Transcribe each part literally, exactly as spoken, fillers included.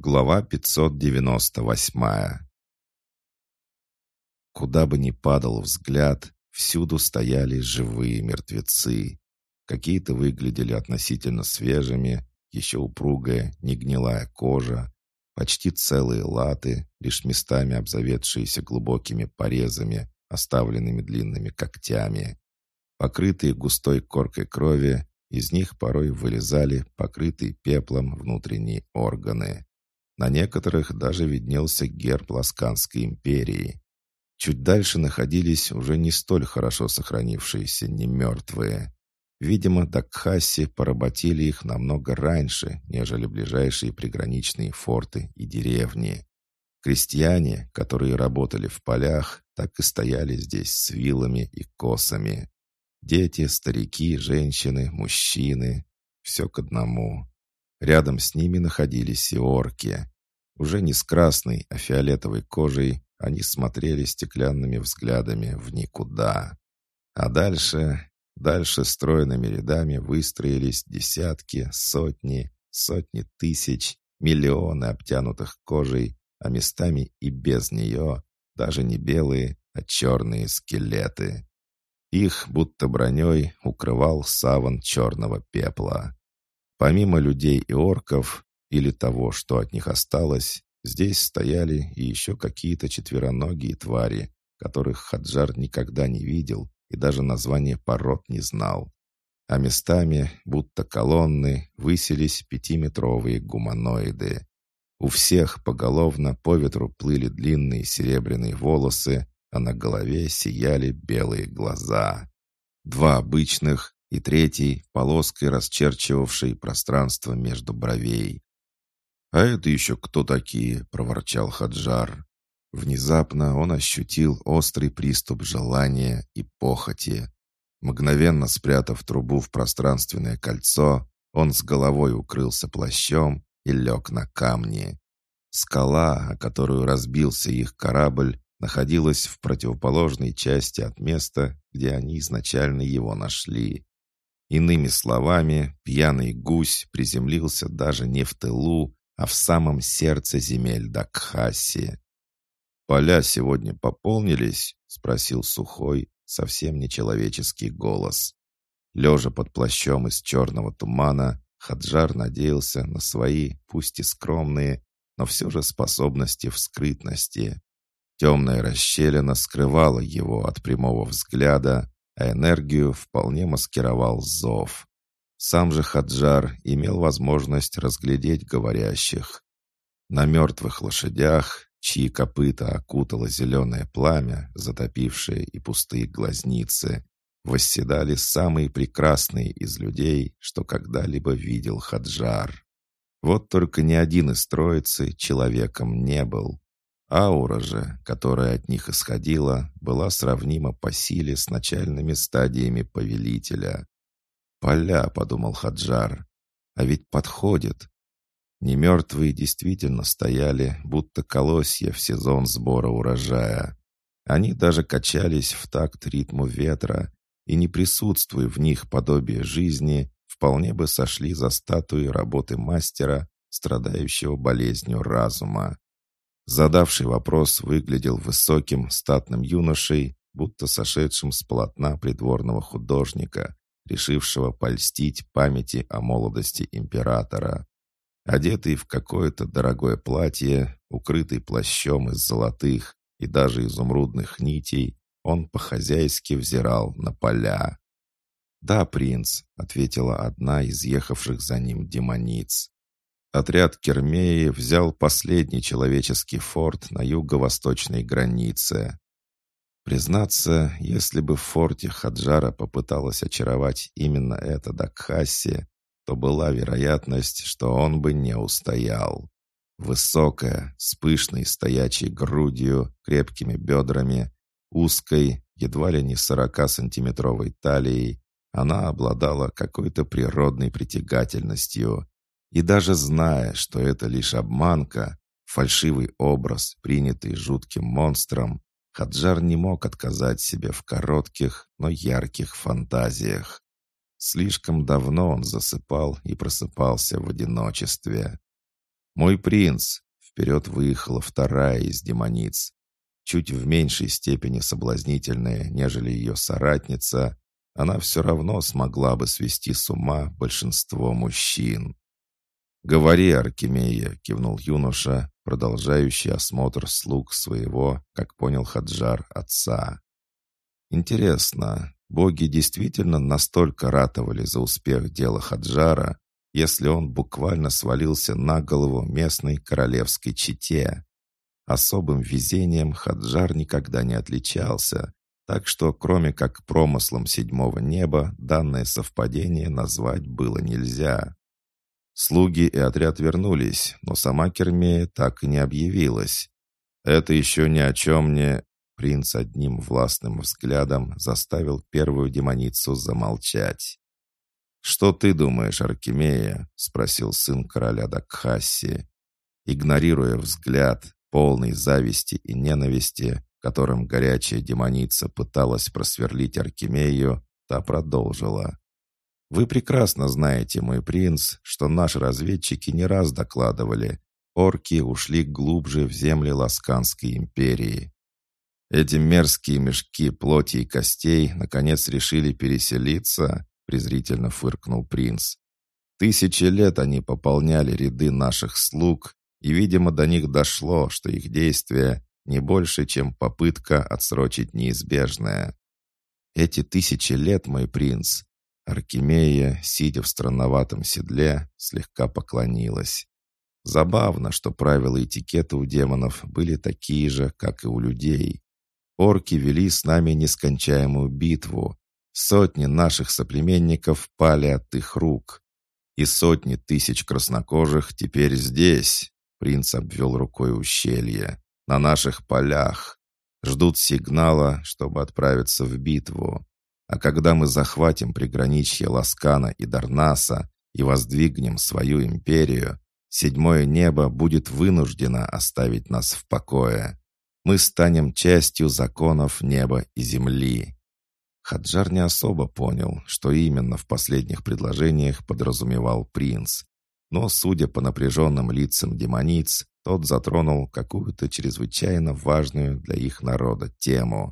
Глава пятьсот девяносто восемь. Куда бы ни падал взгляд, всюду стояли живые мертвецы. Какие-то выглядели относительно свежими, еще упругая, не гнилая кожа, почти целые латы, лишь местами обзаведшиеся глубокими порезами, оставленными длинными когтями. Покрытые густой коркой крови, из них порой вылезали покрытые пеплом внутренние органы. На некоторых даже виднелся герб Ласканской империи. Чуть дальше находились уже не столь хорошо сохранившиеся немертвые. Видимо, Дакхаси поработили их намного раньше, нежели ближайшие приграничные форты и деревни. Крестьяне, которые работали в полях, так и стояли здесь с вилами и косами. Дети, старики, женщины, мужчины — все к одному. Рядом с ними находились и орки. Уже не с красной, а фиолетовой кожей они смотрели стеклянными взглядами в никуда. А дальше, дальше стройными рядами выстроились десятки, сотни, сотни тысяч, миллионы обтянутых кожей, а местами и без нее, даже не белые, а черные скелеты. Их, будто броней, укрывал саван черного пепла. Помимо людей и орков, или того, что от них осталось, здесь стояли и еще какие-то четвероногие твари, которых Хаджар никогда не видел и даже название пород не знал. А местами, будто колонны, высились пятиметровые гуманоиды. У всех поголовно по ветру плыли длинные серебряные волосы, а на голове сияли белые глаза. Два обычных и третий, полоской расчерчивавший пространство между бровей. «А это еще кто такие?» — проворчал Хаджар. Внезапно он ощутил острый приступ желания и похоти. Мгновенно спрятав трубу в пространственное кольцо, он с головой укрылся плащом и лег на камни. Скала, о которую разбился их корабль, находилась в противоположной части от места, где они изначально его нашли. Иными словами, пьяный гусь приземлился даже не в тылу, а в самом сердце земель Дакхаси. «Поля сегодня пополнились?» — спросил сухой, совсем нечеловеческий голос. Лежа под плащом из черного тумана, Хаджар надеялся на свои, пусть и скромные, но все же способности в скрытности. Темная расщелина скрывала его от прямого взгляда, а энергию вполне маскировал зов. Сам же Хаджар имел возможность разглядеть говорящих. На мертвых лошадях, чьи копыта окутало зеленое пламя, затопившее и пустые глазницы, восседали самые прекрасные из людей, что когда-либо видел Хаджар. Вот только ни один из троицы человеком не был. Аура же, которая от них исходила, была сравнима по силе с начальными стадиями повелителя. «Поля», — подумал Хаджар, — «а ведь подходит». Немертвые действительно стояли, будто колосья в сезон сбора урожая. Они даже качались в такт ритму ветра, и, не присутствуя в них подобие жизни, вполне бы сошли за статуи работы мастера, страдающего болезнью разума. Задавший вопрос выглядел высоким, статным юношей, будто сошедшим с полотна придворного художника, решившего польстить памяти о молодости императора. Одетый в какое-то дорогое платье, укрытый плащом из золотых и даже изумрудных нитей, он по-хозяйски взирал на поля. «Да, принц», — ответила одна из ехавших за ним демониц. Отряд Кермеи взял последний человеческий форт на юго-восточной границе. Признаться, если бы в форте Хаджара попыталась очаровать именно это Дакхаси, то была вероятность, что он бы не устоял. Высокая, с пышной стоячей грудью, крепкими бедрами, узкой, едва ли не сорокасантиметровой талией, она обладала какой-то природной притягательностью. И даже зная, что это лишь обманка, фальшивый образ, принятый жутким монстром, Хаджар не мог отказать себе в коротких, но ярких фантазиях. Слишком давно он засыпал и просыпался в одиночестве. «Мой принц!» — вперед выехала вторая из демониц. Чуть в меньшей степени соблазнительная, нежели ее соратница, она все равно смогла бы свести с ума большинство мужчин. «Говори, Аркемия», — кивнул юноша, продолжающий осмотр слуг своего, как понял Хаджар, отца. «Интересно, боги действительно настолько ратовали за успех дела Хаджара, если он буквально свалился на голову местной королевской чете? Особым везением Хаджар никогда не отличался, так что кроме как промыслом седьмого неба данное совпадение назвать было нельзя». Слуги и отряд вернулись, но сама Кермея так и не объявилась. «Это еще ни о чем не...» Принц одним властным взглядом заставил первую демоницу замолчать. «Что ты думаешь, Аркемия?» — спросил сын короля Дакхасси. Игнорируя взгляд, полный зависти и ненависти, которым горячая демоница пыталась просверлить Аркемию, та продолжила. «Вы прекрасно знаете, мой принц, что наши разведчики не раз докладывали, орки ушли глубже в земли Ласканской империи. Эти мерзкие мешки плоти и костей наконец решили переселиться», — презрительно фыркнул принц. «Тысячи лет они пополняли ряды наших слуг, и, видимо, до них дошло, что их действия не больше, чем попытка отсрочить неизбежное. Эти тысячи лет, мой принц...» Аркемия, сидя в странноватом седле, слегка поклонилась. Забавно, что правила этикета у демонов были такие же, как и у людей. Орки вели с нами нескончаемую битву. Сотни наших соплеменников пали от их рук. И сотни тысяч краснокожих теперь здесь, принц обвел рукой ущелье, на наших полях. Ждут сигнала, чтобы отправиться в битву. А когда мы захватим приграничье Ласкана и Дарнаса и воздвигнем свою империю, седьмое небо будет вынуждено оставить нас в покое. Мы станем частью законов неба и земли». Хаджар не особо понял, что именно в последних предложениях подразумевал принц. Но, судя по напряженным лицам демониц, тот затронул какую-то чрезвычайно важную для их народа тему.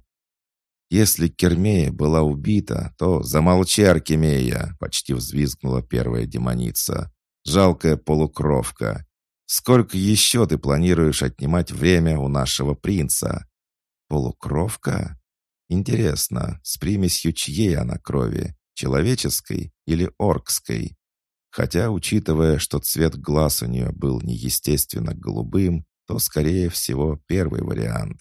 «Если Кермея была убита, то замолчи, Аркемия!» — почти взвизгнула первая демоница. «Жалкая полукровка! Сколько еще ты планируешь отнимать время у нашего принца?» «Полукровка? Интересно, с примесью чьей она крови? Человеческой или оркской? Хотя, учитывая, что цвет глаз у нее был неестественно голубым, то, скорее всего, первый вариант.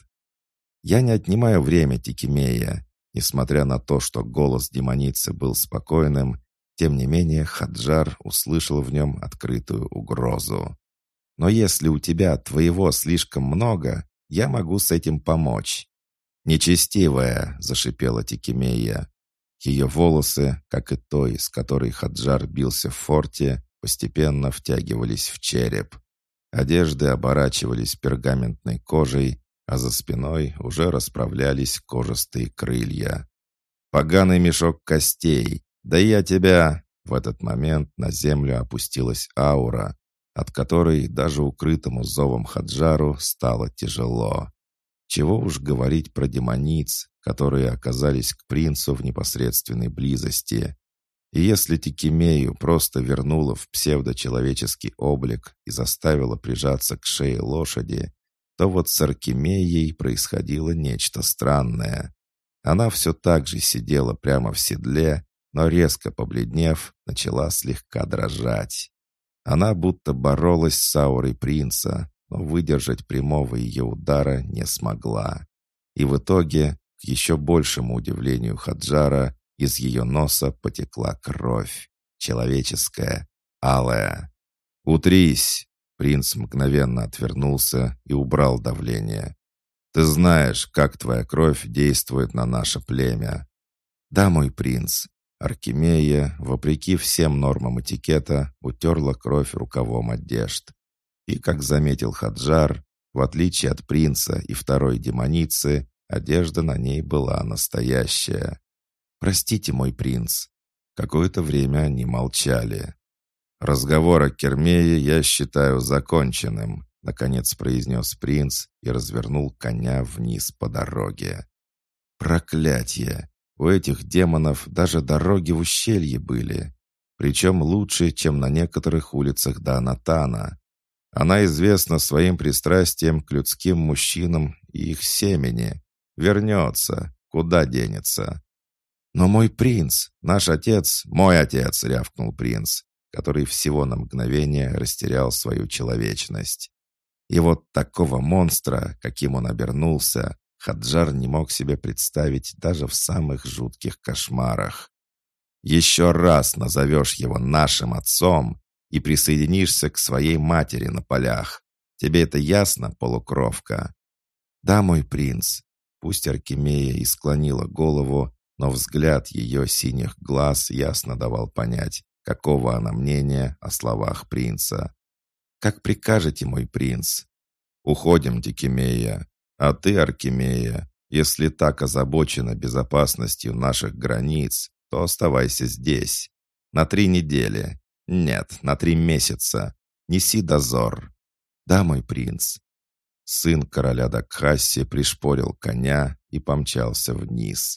«Я не отнимаю время, Тикимея». Несмотря на то, что голос демоницы был спокойным, тем не менее Хаджар услышал в нем открытую угрозу. «Но если у тебя твоего слишком много, я могу с этим помочь». «Нечестивая!» — зашипела Тикимея. Ее волосы, как и той, с которой Хаджар бился в форте, постепенно втягивались в череп. Одежды оборачивались пергаментной кожей, а за спиной уже расправлялись кожистые крылья. «Поганый мешок костей! Да я тебя!» В этот момент на землю опустилась аура, от которой даже укрытому зовом Хаджару стало тяжело. Чего уж говорить про демониц, которые оказались к принцу в непосредственной близости. И если Тикимею просто вернула в псевдочеловеческий облик и заставила прижаться к шее лошади, то вот с Аркемией происходило нечто странное. Она все так же сидела прямо в седле, но резко побледнев, начала слегка дрожать. Она будто боролась с аурой принца, но выдержать прямого ее удара не смогла. И в итоге, к еще большему удивлению Хаджара, из ее носа потекла кровь. Человеческая, алая. «Утрись!» Принц мгновенно отвернулся и убрал давление. «Ты знаешь, как твоя кровь действует на наше племя». «Да, мой принц». Аркемия, вопреки всем нормам этикета, утерла кровь рукавом одежд. И, как заметил Хаджар, в отличие от принца и второй демоницы, одежда на ней была настоящая. «Простите, мой принц». Какое-то время они молчали. «Разговор о Кермее я считаю законченным», — наконец произнес принц и развернул коня вниз по дороге. «Проклятье! У этих демонов даже дороги в ущелье были, причем лучше, чем на некоторых улицах Даанатана. Она известна своим пристрастием к людским мужчинам и их семени. Вернется, куда денется». «Но мой принц, наш отец, мой отец!» — рявкнул принц, который всего на мгновение растерял свою человечность. И вот такого монстра, каким он обернулся, Хаджар не мог себе представить даже в самых жутких кошмарах. «Еще раз назовешь его нашим отцом и присоединишься к своей матери на полях. Тебе это ясно, полукровка?» «Да, мой принц». Пусть Аркемия и склонила голову, но взгляд ее синих глаз ясно давал понять, какого она мнения о словах принца. «Как прикажете, мой принц?» «Уходим, Дикемея. А ты, Аркемия, если так озабочена безопасностью наших границ, то оставайся здесь. На три недели. Нет, на три месяца. Неси дозор». «Да, мой принц». Сын короля Дакхасси пришпорил коня и помчался вниз.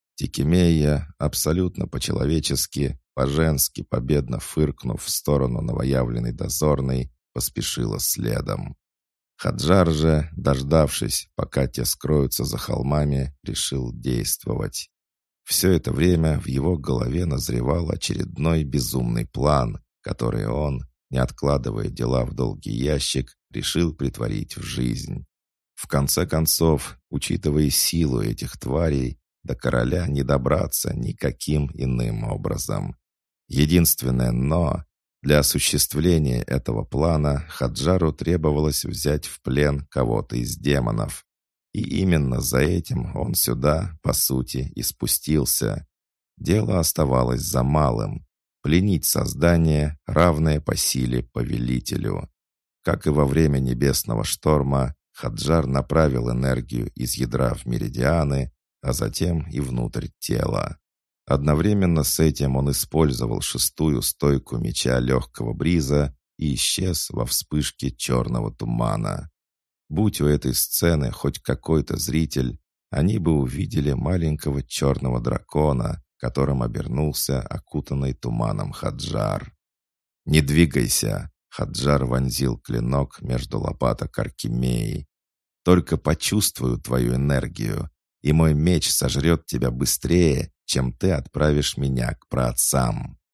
Дикемея, абсолютно по-человечески, по-женски победно фыркнув в сторону новоявленной дозорной, поспешила следом. Хаджар же, дождавшись, пока те скроются за холмами, решил действовать. Все это время в его голове назревал очередной безумный план, который он, не откладывая дела в долгий ящик, решил притворить в жизнь. В конце концов, учитывая силу этих тварей, до короля не добраться никаким иным образом. Единственное «но» — для осуществления этого плана Хаджару требовалось взять в плен кого-то из демонов. И именно за этим он сюда, по сути, и спустился. Дело оставалось за малым — пленить создание, равное по силе повелителю. Как и во время небесного шторма, Хаджар направил энергию из ядра в меридианы, а затем и внутрь тела. Одновременно с этим он использовал шестую стойку меча легкого бриза и исчез во вспышке черного тумана. Будь у этой сцены хоть какой-то зритель, они бы увидели маленького черного дракона, которым обернулся окутанный туманом Хаджар. «Не двигайся!» — Хаджар вонзил клинок между лопаток Аркемии. «Только почувствую твою энергию, и мой меч сожрет тебя быстрее, чем ты отправишь меня к праотцам».